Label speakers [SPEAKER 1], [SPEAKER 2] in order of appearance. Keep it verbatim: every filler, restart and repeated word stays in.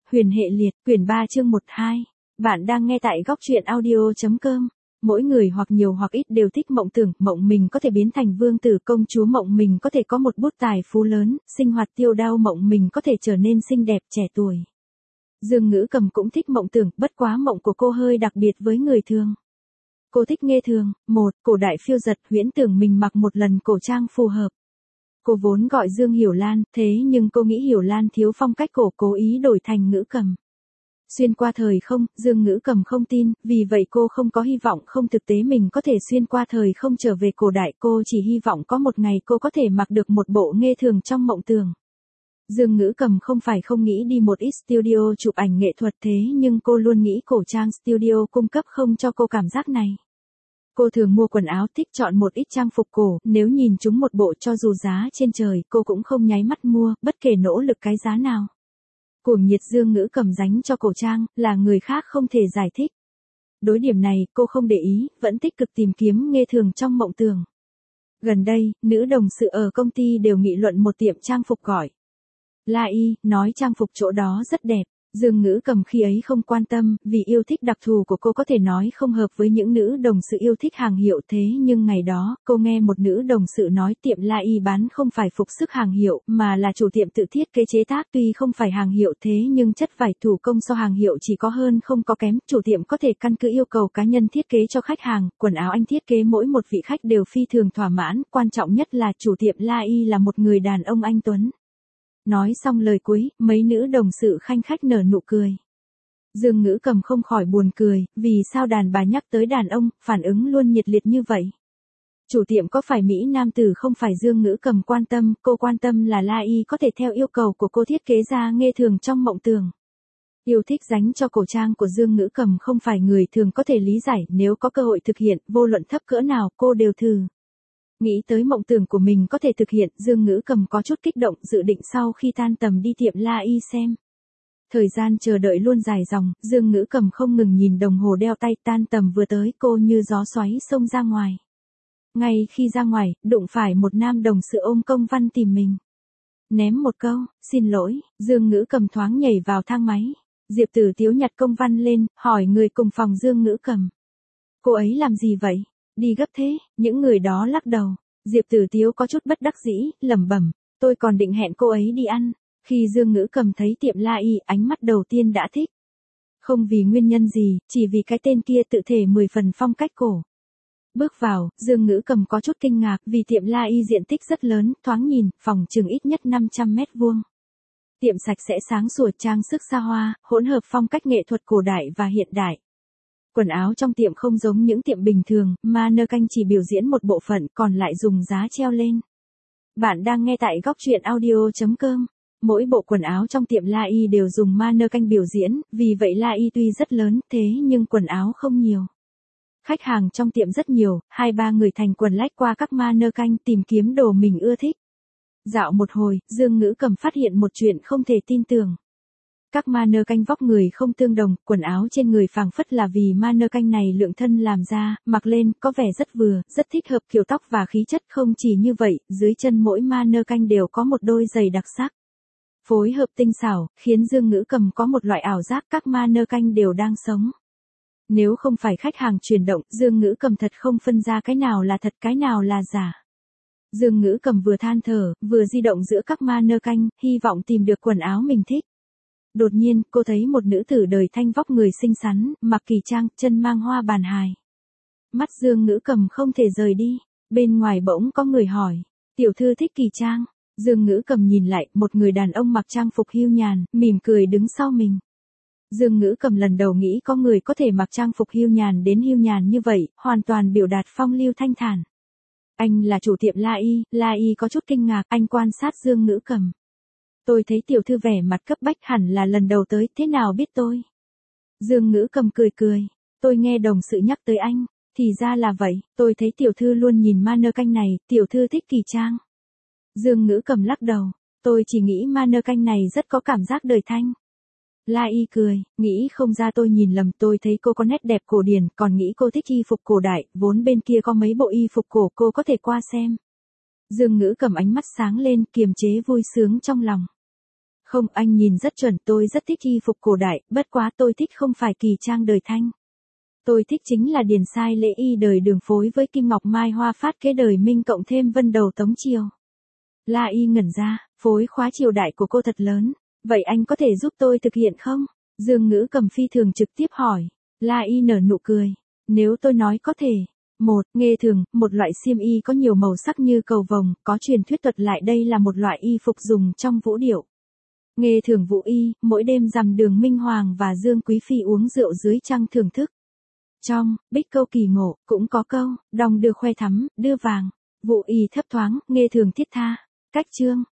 [SPEAKER 1] Huyền hệ liệt, quyển ba chương một hai. Bạn đang nghe tại góc truyện audio.com. Mỗi người hoặc nhiều hoặc ít đều thích mộng tưởng, mộng mình có thể biến thành vương tử công chúa, mộng mình có thể có một bút tài phú lớn, sinh hoạt tiêu đao, mộng mình có thể trở nên xinh đẹp trẻ tuổi. Dương Ngữ Cầm cũng thích mộng tưởng, bất quá mộng của cô hơi đặc biệt với người thường. Cô thích nghe thường, một, cổ đại phiêu dật, huyễn tưởng mình mặc một lần cổ trang phù hợp. Cô vốn gọi Dương Hiểu Lan, thế nhưng cô nghĩ Hiểu Lan thiếu phong cách cổ, cố ý đổi thành Ngữ Cầm. Xuyên qua thời không, Dương Ngữ Cầm không tin, vì vậy cô không có hy vọng không thực tế mình có thể xuyên qua thời không trở về cổ đại, cô chỉ hy vọng có một ngày cô có thể mặc được một bộ nghê thường trong mộng tưởng. Dương Ngữ Cầm không phải không nghĩ đi một ít studio chụp ảnh nghệ thuật, thế nhưng cô luôn nghĩ cổ trang studio cung cấp không cho cô cảm giác này. Cô thường mua quần áo, thích chọn một ít trang phục cổ, nếu nhìn chúng một bộ cho dù giá trên trời, cô cũng không nháy mắt mua, bất kể nỗ lực cái giá nào. Cuồng nhiệt Dương Ngữ Cầm dành cho cổ trang, là người khác không thể giải thích. Đối điểm này, cô không để ý, vẫn tích cực tìm kiếm nghê thường trong mộng tưởng. Gần đây, nữ đồng sự ở công ty đều nghị luận một tiệm trang phục gọi La Y, nói trang phục chỗ đó rất đẹp. Dương Ngữ Cầm khi ấy không quan tâm, vì yêu thích đặc thù của cô có thể nói không hợp với những nữ đồng sự yêu thích hàng hiệu, thế nhưng ngày đó, cô nghe một nữ đồng sự nói tiệm La Y bán không phải phục sức hàng hiệu, mà là chủ tiệm tự thiết kế chế tác, tuy không phải hàng hiệu thế nhưng chất vải thủ công so hàng hiệu chỉ có hơn không có kém, chủ tiệm có thể căn cứ yêu cầu cá nhân thiết kế cho khách hàng, quần áo anh thiết kế mỗi một vị khách đều phi thường thỏa mãn, quan trọng nhất là chủ tiệm La Y là một người đàn ông anh tuấn. Nói xong lời cuối, mấy nữ đồng sự khanh khách nở nụ cười. Dương Ngữ Cầm không khỏi buồn cười, vì sao đàn bà nhắc tới đàn ông, phản ứng luôn nhiệt liệt như vậy. Chủ tiệm có phải Mỹ nam tử không phải Dương Ngữ Cầm quan tâm, cô quan tâm là La Y có thể theo yêu cầu của cô thiết kế ra nghê thường trong mộng tưởng. Yêu thích dành cho cổ trang của Dương Ngữ Cầm không phải người thường có thể lý giải, nếu có cơ hội thực hiện, vô luận thấp cỡ nào, cô đều thử. Nghĩ tới mộng tưởng của mình có thể thực hiện, Dương Ngữ Cầm có chút kích động, dự định sau khi tan tầm đi tiệm La Y xem. Thời gian chờ đợi luôn dài dòng, Dương Ngữ Cầm không ngừng nhìn đồng hồ đeo tay, tan tầm vừa tới, cô như gió xoáy xông ra ngoài. Ngay khi ra ngoài, đụng phải một nam đồng sự ôm công văn tìm mình. Ném một câu, xin lỗi, Dương Ngữ Cầm thoáng nhảy vào thang máy. Diệp Tử Tiếu nhặt công văn lên, hỏi người cùng phòng Dương Ngữ Cầm. Cô ấy làm gì vậy? Đi gấp thế, những người đó lắc đầu. Diệp Tử Tiếu có chút bất đắc dĩ, lẩm bẩm, tôi còn định hẹn cô ấy đi ăn. Khi Dương Ngữ Cầm thấy tiệm La Y, ánh mắt đầu tiên đã thích. Không vì nguyên nhân gì, chỉ vì cái tên kia tự thể mười phần phong cách cổ. Bước vào, Dương Ngữ Cầm có chút kinh ngạc vì tiệm La Y diện tích rất lớn, thoáng nhìn, phòng chừng ít nhất năm trăm mét vuông. Tiệm sạch sẽ sáng sủa, trang sức xa hoa, hỗn hợp phong cách nghệ thuật cổ đại và hiện đại. Quần áo trong tiệm không giống những tiệm bình thường, mannequin chỉ biểu diễn một bộ phận, còn lại dùng giá treo lên. Bạn đang nghe tại góc truyện audio.com. Mỗi bộ quần áo trong tiệm La Y đều dùng mannequin biểu diễn, vì vậy La Y tuy rất lớn, thế nhưng quần áo không nhiều. Khách hàng trong tiệm rất nhiều, hai ba người thành quần lách qua các mannequin tìm kiếm đồ mình ưa thích. Dạo một hồi, Dương Ngữ Cầm phát hiện một chuyện không thể tin tưởng. Các mannequin vóc người không tương đồng, quần áo trên người phảng phất là vì mannequin này lượng thân làm ra, mặc lên có vẻ rất vừa, rất thích hợp kiểu tóc và khí chất, không chỉ như vậy, dưới chân mỗi mannequin đều có một đôi giày đặc sắc. Phối hợp tinh xảo, khiến Dương Ngữ Cầm có một loại ảo giác các mannequin đều đang sống. Nếu không phải khách hàng chuyển động, Dương Ngữ Cầm thật không phân ra cái nào là thật cái nào là giả. Dương Ngữ Cầm vừa than thở, vừa di động giữa các mannequin, hy vọng tìm được quần áo mình thích. Đột nhiên, cô thấy một nữ tử đời thanh vóc người xinh xắn, mặc kỳ trang, chân mang hoa bàn hài. Mắt Dương Ngữ Cầm không thể rời đi, bên ngoài bỗng có người hỏi, tiểu thư thích kỳ trang. Dương Ngữ Cầm nhìn lại, một người đàn ông mặc trang phục hưu nhàn, mỉm cười đứng sau mình. Dương Ngữ Cầm lần đầu nghĩ có người có thể mặc trang phục hưu nhàn đến hưu nhàn như vậy, hoàn toàn biểu đạt phong lưu thanh thản. Anh là chủ tiệm La Y, La Y có chút kinh ngạc, anh quan sát Dương Ngữ Cầm. Tôi thấy tiểu thư vẻ mặt cấp bách, hẳn là lần đầu tới, thế nào biết tôi? Dương Ngữ Cầm cười cười, tôi nghe đồng sự nhắc tới anh, thì ra là vậy, tôi thấy tiểu thư luôn nhìn mannequin này, tiểu thư thích kỳ trang. Dương Ngữ Cầm lắc đầu, tôi chỉ nghĩ mannequin này rất có cảm giác đời thanh. La Y cười, nghĩ không ra tôi nhìn lầm, tôi thấy cô có nét đẹp cổ điển, còn nghĩ cô thích y phục cổ đại, vốn bên kia có mấy bộ y phục cổ, cô có thể qua xem. Dương Ngữ Cầm ánh mắt sáng lên, kiềm chế vui sướng trong lòng. Không, anh nhìn rất chuẩn, tôi rất thích y phục cổ đại, bất quá tôi thích không phải kỳ trang đời Thanh. Tôi thích chính là điển sai lễ y đời Đường phối với kim ngọc mai hoa phát kế đời Minh cộng thêm vân đầu Tống Triều. La Y ngẩn ra, phối khóa triều đại của cô thật lớn, vậy anh có thể giúp tôi thực hiện không? Dương Ngữ Cầm phi thường trực tiếp hỏi. La Y nở nụ cười, nếu tôi nói có thể. Một, nghê thường, một loại xiêm y có nhiều màu sắc như cầu vồng, có truyền thuyết thuật lại đây là một loại y phục dùng trong vũ điệu. Nghê thường vũ y, mỗi đêm rằm Đường Minh Hoàng và Dương Quý Phi uống rượu dưới trăng thưởng thức. Trong, bích câu kỳ ngộ, cũng có câu, đong đưa khoe thắm, đưa vàng, vũ y thấp thoáng, nghê thường thiết tha. Cách chương,